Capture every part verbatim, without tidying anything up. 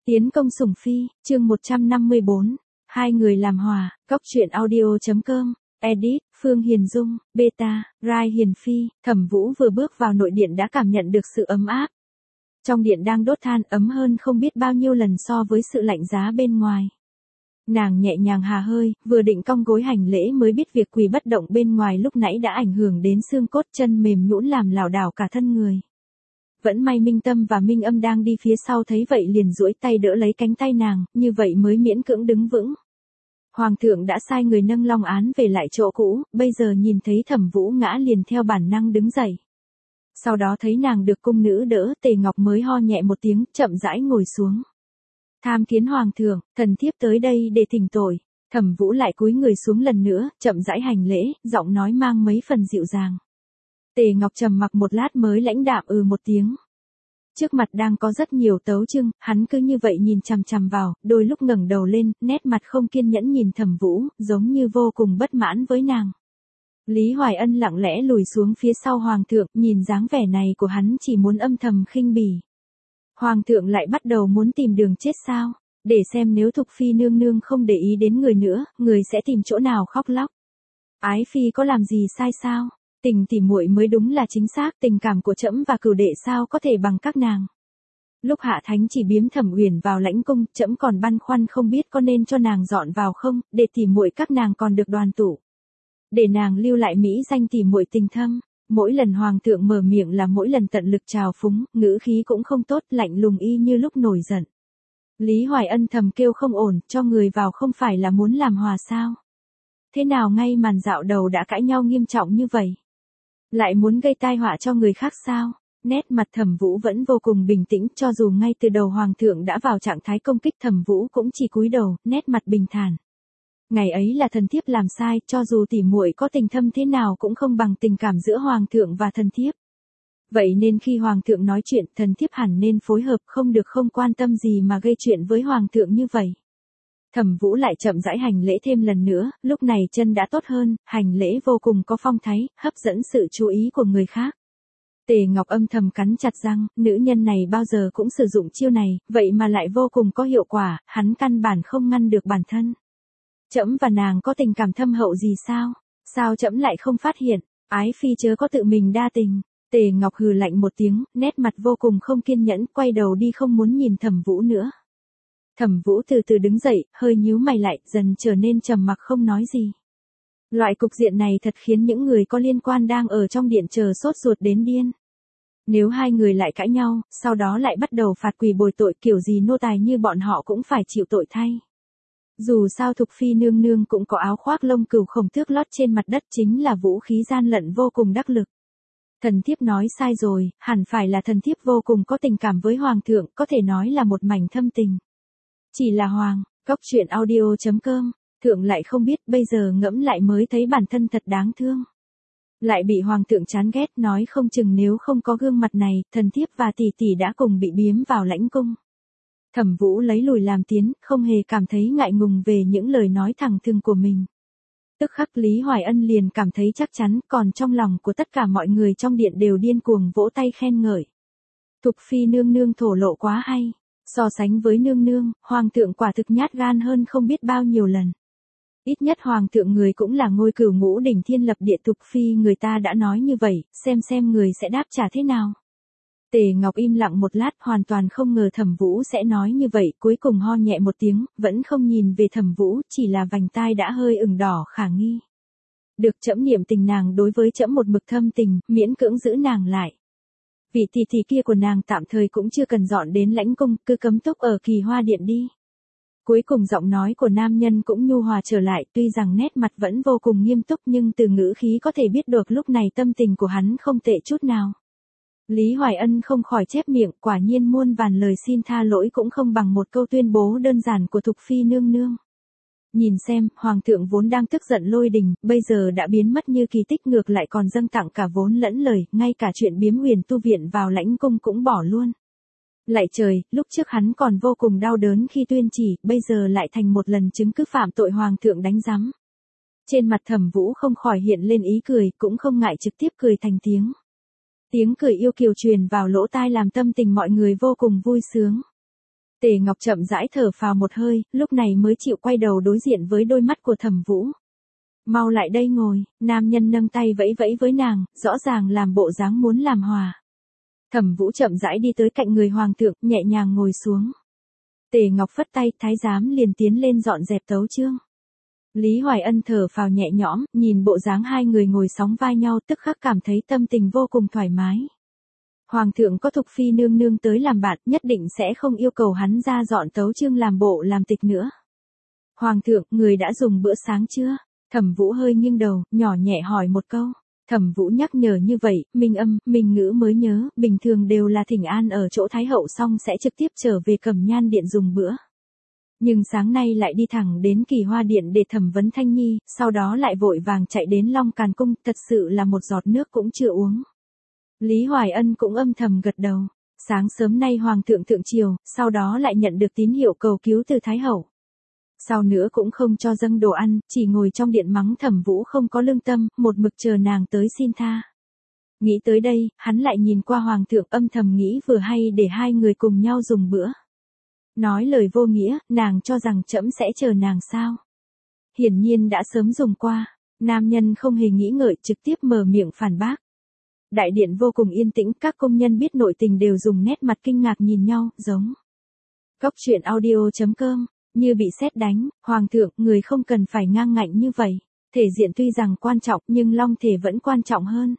Tiến công sủng phi, chương một trăm năm mươi bốn. Hai người làm hòa, góc truyện audio.com, edit, Phương Hiền Dung, beta, Rai Hiền Phi, Thẩm Vũ vừa bước vào nội điện đã cảm nhận được sự ấm áp. Trong điện đang đốt than ấm hơn không biết bao nhiêu lần so với sự lạnh giá bên ngoài. Nàng nhẹ nhàng hà hơi, vừa định cong gối hành lễ mới biết việc quỳ bất động bên ngoài lúc nãy đã ảnh hưởng đến xương cốt, chân mềm nhũn làm lảo đảo cả thân người. Vẫn may Minh Tâm và Minh Âm đang đi phía sau thấy vậy liền duỗi tay đỡ lấy cánh tay nàng, như vậy mới miễn cưỡng đứng vững. Hoàng thượng đã sai người nâng long án về lại chỗ cũ, bây giờ nhìn thấy Thẩm Vũ ngã liền theo bản năng đứng dậy. Sau đó thấy nàng được cung nữ đỡ, Tề Ngọc mới ho nhẹ một tiếng, chậm rãi ngồi xuống. Tham kiến Hoàng thượng, thần thiếp tới đây để thỉnh tội. Thẩm Vũ lại cúi người xuống lần nữa, chậm rãi hành lễ, giọng nói mang mấy phần dịu dàng. Tề Ngọc trầm mặc một lát mới lãnh đạm ừ một tiếng. Trước mặt đang có rất nhiều tấu chương, hắn cứ như vậy nhìn chằm chằm vào, đôi lúc ngẩng đầu lên, nét mặt không kiên nhẫn nhìn Thẩm Vũ, giống như vô cùng bất mãn với nàng. Lý Hoài Ân lặng lẽ lùi xuống phía sau Hoàng thượng, nhìn dáng vẻ này của hắn chỉ muốn âm thầm khinh bỉ. Hoàng thượng lại bắt đầu muốn tìm đường chết sao, để xem nếu Thục Phi nương nương không để ý đến người nữa, người sẽ tìm chỗ nào khóc lóc. Ái Phi có làm gì sai sao? Tình tỉ muội mới đúng là chính xác, tình cảm của trẫm và Cửu đệ sao có thể bằng các nàng. Lúc Hạ Thánh chỉ biếm Thẩm Uyển vào lãnh cung, trẫm còn băn khoăn không biết có nên cho nàng dọn vào không, để tỉ muội các nàng còn được đoàn tụ. Để nàng lưu lại mỹ danh tỉ muội tình thâm. Mỗi lần Hoàng thượng mở miệng là mỗi lần tận lực trào phúng, ngữ khí cũng không tốt, lạnh lùng y như lúc nổi giận. Lý Hoài Ân thầm kêu không ổn, cho người vào không phải là muốn làm hòa sao? Thế nào ngay màn dạo đầu đã cãi nhau nghiêm trọng như vậy? Lại muốn gây tai họa cho người khác sao? Nét mặt Thẩm Vũ vẫn vô cùng bình tĩnh, cho dù ngay từ đầu Hoàng thượng đã vào trạng thái công kích Thẩm Vũ cũng chỉ cúi đầu, nét mặt bình thản. Ngày ấy là thần thiếp làm sai, cho dù tỉ muội có tình thâm thế nào cũng không bằng tình cảm giữa Hoàng thượng và thần thiếp. Vậy nên khi Hoàng thượng nói chuyện, thần thiếp hẳn nên phối hợp, không được không quan tâm gì mà gây chuyện với Hoàng thượng như vậy. Thẩm Vũ lại chậm rãi hành lễ thêm lần nữa, lúc này chân đã tốt hơn, hành lễ vô cùng có phong thái, hấp dẫn sự chú ý của người khác. Tề Ngọc âm thầm cắn chặt răng, nữ nhân này bao giờ cũng sử dụng chiêu này, vậy mà lại vô cùng có hiệu quả, hắn căn bản không ngăn được bản thân. Trẫm và nàng có tình cảm thâm hậu gì sao? Sao trẫm lại không phát hiện? Ái Phi chớ có tự mình đa tình. Tề Ngọc hừ lạnh một tiếng, nét mặt vô cùng không kiên nhẫn, quay đầu đi không muốn nhìn Thẩm Vũ nữa. Thẩm Vũ từ từ đứng dậy, hơi nhíu mày lại, dần trở nên trầm mặc không nói gì. Loại cục diện này thật khiến những người có liên quan đang ở trong điện chờ sốt ruột đến điên. Nếu hai người lại cãi nhau, sau đó lại bắt đầu phạt quỳ bồi tội, kiểu gì nô tài như bọn họ cũng phải chịu tội thay. Dù sao Thục Phi nương nương cũng có áo khoác lông cừu khổng tước lót trên mặt đất, chính là vũ khí gian lận vô cùng đắc lực. Thần thiếp nói sai rồi, hẳn phải là thần thiếp vô cùng có tình cảm với Hoàng thượng, có thể nói là một mảnh thâm tình. Chỉ là Hoàng, góc truyện audio.com, thượng lại không biết, bây giờ ngẫm lại mới thấy bản thân thật đáng thương. Lại bị Hoàng thượng chán ghét, nói không chừng nếu không có gương mặt này, thần thiếp và tỷ tỷ đã cùng bị biếm vào lãnh cung. Thẩm Vũ lấy lùi làm tiến, không hề cảm thấy ngại ngùng về những lời nói thẳng thừng của mình. Tức khắc Lý Hoài Ân liền cảm thấy chắc chắn, còn trong lòng của tất cả mọi người trong điện đều điên cuồng vỗ tay khen ngợi. Thục Phi nương nương thổ lộ quá hay, so sánh với nương nương, Hoàng thượng quả thực nhát gan hơn không biết bao nhiêu lần. Ít nhất Hoàng thượng người cũng là ngôi cửu ngũ đỉnh thiên lập địa, Thục Phi người ta đã nói như vậy, xem xem người sẽ đáp trả thế nào. Tề Ngọc im lặng một lát, hoàn toàn không ngờ Thẩm Vũ sẽ nói như vậy, cuối cùng ho nhẹ một tiếng, vẫn không nhìn về Thẩm Vũ, chỉ là vành tai đã hơi ửng đỏ khả nghi. Được trẫm niệm tình nàng đối với trẫm một mực thâm tình, miễn cưỡng giữ nàng lại. Vị tỷ tỷ kia của nàng tạm thời cũng chưa cần dọn đến lãnh cung, cứ cấm túc ở Kỳ Hoa điện đi. Cuối cùng giọng nói của nam nhân cũng nhu hòa trở lại, tuy rằng nét mặt vẫn vô cùng nghiêm túc nhưng từ ngữ khí có thể biết được lúc này tâm tình của hắn không tệ chút nào. Lý Hoài Ân không khỏi chép miệng, quả nhiên muôn vàn lời xin tha lỗi cũng không bằng một câu tuyên bố đơn giản của Thục Phi nương nương. Nhìn xem, Hoàng thượng vốn đang tức giận lôi đình, bây giờ đã biến mất như kỳ tích, ngược lại còn dâng tặng cả vốn lẫn lời, ngay cả chuyện biếm Huyền tu viện vào lãnh cung cũng bỏ luôn. Lạy trời, lúc trước hắn còn vô cùng đau đớn khi tuyên chỉ, bây giờ lại thành một lần chứng cứ phạm tội Hoàng thượng đánh giám. Trên mặt Thẩm Vũ không khỏi hiện lên ý cười, cũng không ngại trực tiếp cười thành tiếng. Tiếng cười yêu kiều truyền vào lỗ tai làm tâm tình mọi người vô cùng vui sướng. Tề Ngọc chậm rãi thở phào một hơi, lúc này mới chịu quay đầu đối diện với đôi mắt của Thẩm Vũ. Mau lại đây ngồi, nam nhân nâng tay vẫy vẫy với nàng, rõ ràng làm bộ dáng muốn làm hòa. Thẩm Vũ chậm rãi đi tới cạnh người hoàng thượng, nhẹ nhàng ngồi xuống. Tề Ngọc phất tay, thái giám liền tiến lên dọn dẹp tấu chương. Lý Hoài Ân thở phào nhẹ nhõm, nhìn bộ dáng hai người ngồi sóng vai nhau tức khắc cảm thấy tâm tình vô cùng thoải mái. Hoàng thượng có Thục Phi nương nương tới làm bạn, nhất định sẽ không yêu cầu hắn ra dọn tấu chương làm bộ làm tịch nữa. Hoàng thượng, người đã dùng bữa sáng chưa? Thẩm Vũ hơi nghiêng đầu, nhỏ nhẹ hỏi một câu. Thẩm Vũ nhắc nhở như vậy, Minh Âm, Minh Ngữ mới nhớ, bình thường đều là thỉnh an ở chỗ Thái hậu xong sẽ trực tiếp trở về Cẩm Nhan điện dùng bữa. Nhưng sáng nay lại đi thẳng đến Kỳ Hoa điện để thẩm vấn Thanh Nhi, sau đó lại vội vàng chạy đến Long Càn cung, thật sự là một giọt nước cũng chưa uống. Lý Hoài Ân cũng âm thầm gật đầu. Sáng sớm nay Hoàng thượng thượng triều, sau đó lại nhận được tín hiệu cầu cứu từ Thái hậu. Sau nữa cũng không cho dâng đồ ăn, chỉ ngồi trong điện mắng Thẩm Vũ không có lương tâm, một mực chờ nàng tới xin tha. Nghĩ tới đây, hắn lại nhìn qua Hoàng thượng âm thầm nghĩ vừa hay để hai người cùng nhau dùng bữa. Nói lời vô nghĩa, nàng cho rằng trẫm sẽ chờ nàng sao? Hiển nhiên đã sớm dùng qua. Nam nhân không hề nghĩ ngợi trực tiếp mở miệng phản bác. Đại điện vô cùng yên tĩnh, các công nhân biết nội tình đều dùng nét mặt kinh ngạc nhìn nhau, giống. Cóc truyện audio chấm com, như bị sét đánh, Hoàng thượng, người không cần phải ngang ngạnh như vậy. Thể diện tuy rằng quan trọng nhưng long thể vẫn quan trọng hơn.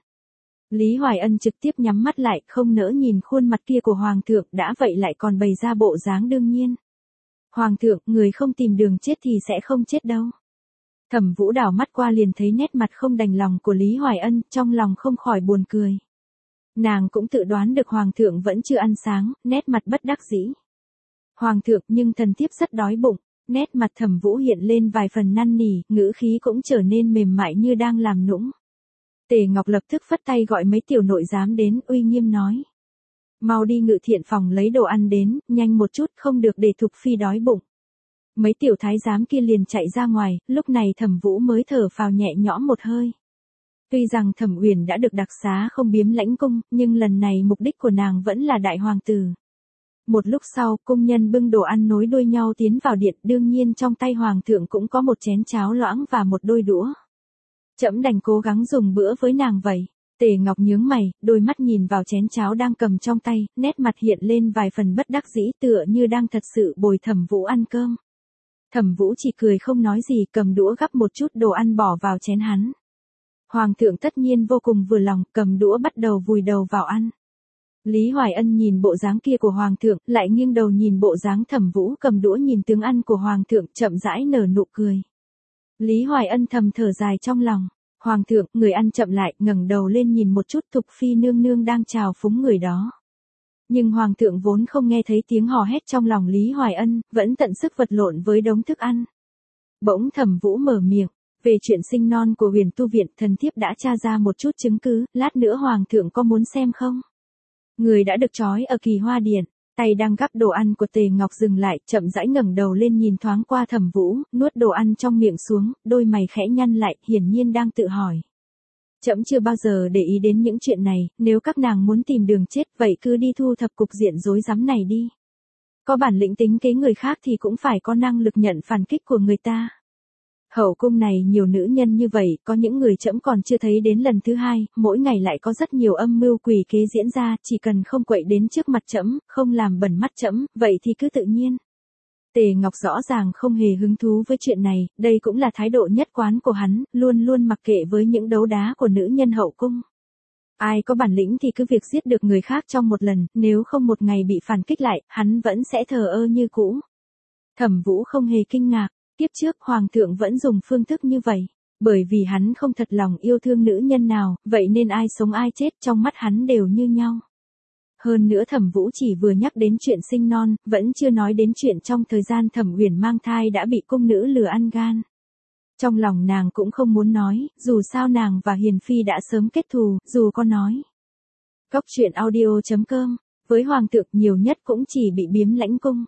Lý Hoài Ân trực tiếp nhắm mắt lại, không nỡ nhìn khuôn mặt kia của Hoàng thượng, đã vậy lại còn bày ra bộ dáng đương nhiên. Hoàng thượng, người không tìm đường chết thì sẽ không chết đâu. Thẩm Vũ đảo mắt qua liền thấy nét mặt không đành lòng của Lý Hoài Ân, trong lòng không khỏi buồn cười. Nàng cũng tự đoán được Hoàng thượng vẫn chưa ăn sáng, nét mặt bất đắc dĩ. Hoàng thượng, nhưng thần thiếp rất đói bụng, nét mặt Thẩm Vũ hiện lên vài phần năn nỉ, ngữ khí cũng trở nên mềm mại như đang làm nũng. Tề Ngọc lập tức phất tay gọi mấy tiểu nội giám đến, uy nghiêm nói. Mau đi Ngự Thiện phòng lấy đồ ăn đến, nhanh một chút, không được để Thục Phi đói bụng. Mấy tiểu thái giám kia liền chạy ra ngoài, lúc này Thẩm Vũ mới thở phào nhẹ nhõm một hơi. Tuy rằng Thẩm Uyển đã được đặc xá không biếm lãnh cung, nhưng lần này mục đích của nàng vẫn là đại hoàng tử. Một lúc sau, cung nhân bưng đồ ăn nối đuôi nhau tiến vào điện, đương nhiên trong tay hoàng thượng cũng có một chén cháo loãng và một đôi đũa. Trẫm đành cố gắng dùng bữa với nàng vậy. Tề Ngọc nhướng mày, đôi mắt nhìn vào chén cháo đang cầm trong tay, nét mặt hiện lên vài phần bất đắc dĩ tựa như đang thật sự bồi Thẩm Vũ ăn cơm. Thẩm Vũ chỉ cười không nói gì, cầm đũa gắp một chút đồ ăn bỏ vào chén hắn. Hoàng thượng tất nhiên vô cùng vừa lòng, cầm đũa bắt đầu vùi đầu vào ăn. Lý Hoài Ân nhìn bộ dáng kia của Hoàng thượng, lại nghiêng đầu nhìn bộ dáng Thẩm Vũ cầm đũa nhìn tướng ăn của Hoàng thượng, chậm rãi nở nụ cười. Lý Hoài Ân thầm thở dài trong lòng. Hoàng thượng, người ăn chậm lại, ngẩng đầu lên nhìn một chút Thục Phi nương nương đang chào phúng người đó. Nhưng Hoàng thượng vốn không nghe thấy tiếng hò hét trong lòng Lý Hoài Ân, vẫn tận sức vật lộn với đống thức ăn. Bỗng Thẩm Vũ mở miệng, về chuyện sinh non của Huyền Tu viện, thần thiếp đã tra ra một chút chứng cứ, lát nữa Hoàng thượng có muốn xem không? Người đã được trói ở Kỳ Hoa điện, tay đang gắp đồ ăn của Tề Ngọc dừng lại, chậm rãi ngẩng đầu lên nhìn thoáng qua Thẩm Vũ, nuốt đồ ăn trong miệng xuống, đôi mày khẽ nhăn lại, hiển nhiên đang tự hỏi. Trẫm chưa bao giờ để ý đến những chuyện này, nếu các nàng muốn tìm đường chết, vậy cứ đi thu thập cục diện rối rắm này đi. Có bản lĩnh tính kế người khác thì cũng phải có năng lực nhận phản kích của người ta. Hậu cung này nhiều nữ nhân như vậy, có những người trẫm còn chưa thấy đến lần thứ hai, mỗi ngày lại có rất nhiều âm mưu quỷ kế diễn ra, chỉ cần không quậy đến trước mặt trẫm, không làm bẩn mắt trẫm, vậy thì cứ tự nhiên. Tề Ngọc rõ ràng không hề hứng thú với chuyện này, đây cũng là thái độ nhất quán của hắn, luôn luôn mặc kệ với những đấu đá của nữ nhân hậu cung. Ai có bản lĩnh thì cứ việc giết được người khác trong một lần, nếu không một ngày bị phản kích lại, hắn vẫn sẽ thờ ơ như cũ. Thẩm Vũ không hề kinh ngạc. Kiếp trước Hoàng thượng vẫn dùng phương thức như vậy, bởi vì hắn không thật lòng yêu thương nữ nhân nào, vậy nên ai sống ai chết trong mắt hắn đều như nhau. Hơn nữa Thẩm Vũ chỉ vừa nhắc đến chuyện sinh non, vẫn chưa nói đến chuyện trong thời gian Thẩm Uyển mang thai đã bị cung nữ lừa ăn gan. Trong lòng nàng cũng không muốn nói, dù sao nàng và Hiền Phi đã sớm kết thù, dù có nói. Cóc truyện audio chấm com, với Hoàng thượng nhiều nhất cũng chỉ bị biếm lãnh cung.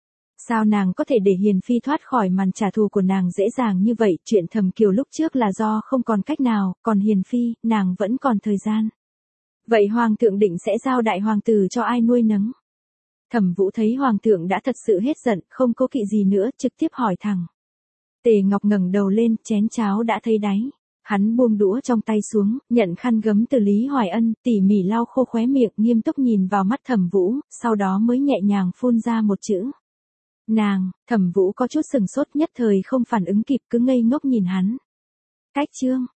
Sao nàng có thể để Hiền Phi thoát khỏi màn trả thù của nàng dễ dàng như vậy, chuyện Thẩm Kiều lúc trước là do không còn cách nào, còn Hiền Phi, nàng vẫn còn thời gian. Vậy Hoàng thượng định sẽ giao đại hoàng tử cho ai nuôi nấng? Thẩm Vũ thấy hoàng thượng đã thật sự hết giận, không cố kỵ gì nữa, trực tiếp hỏi thẳng. Tề Ngọc ngẩng đầu lên, chén cháo đã thấy đáy. Hắn buông đũa trong tay xuống, nhận khăn gấm từ Lý Hoài Ân, tỉ mỉ lau khô khóe miệng, nghiêm túc nhìn vào mắt Thẩm Vũ, sau đó mới nhẹ nhàng phun ra một chữ. Nàng. Thẩm Vũ có chút sừng sốt, nhất thời không phản ứng kịp, cứ ngây ngốc nhìn hắn. Cách chương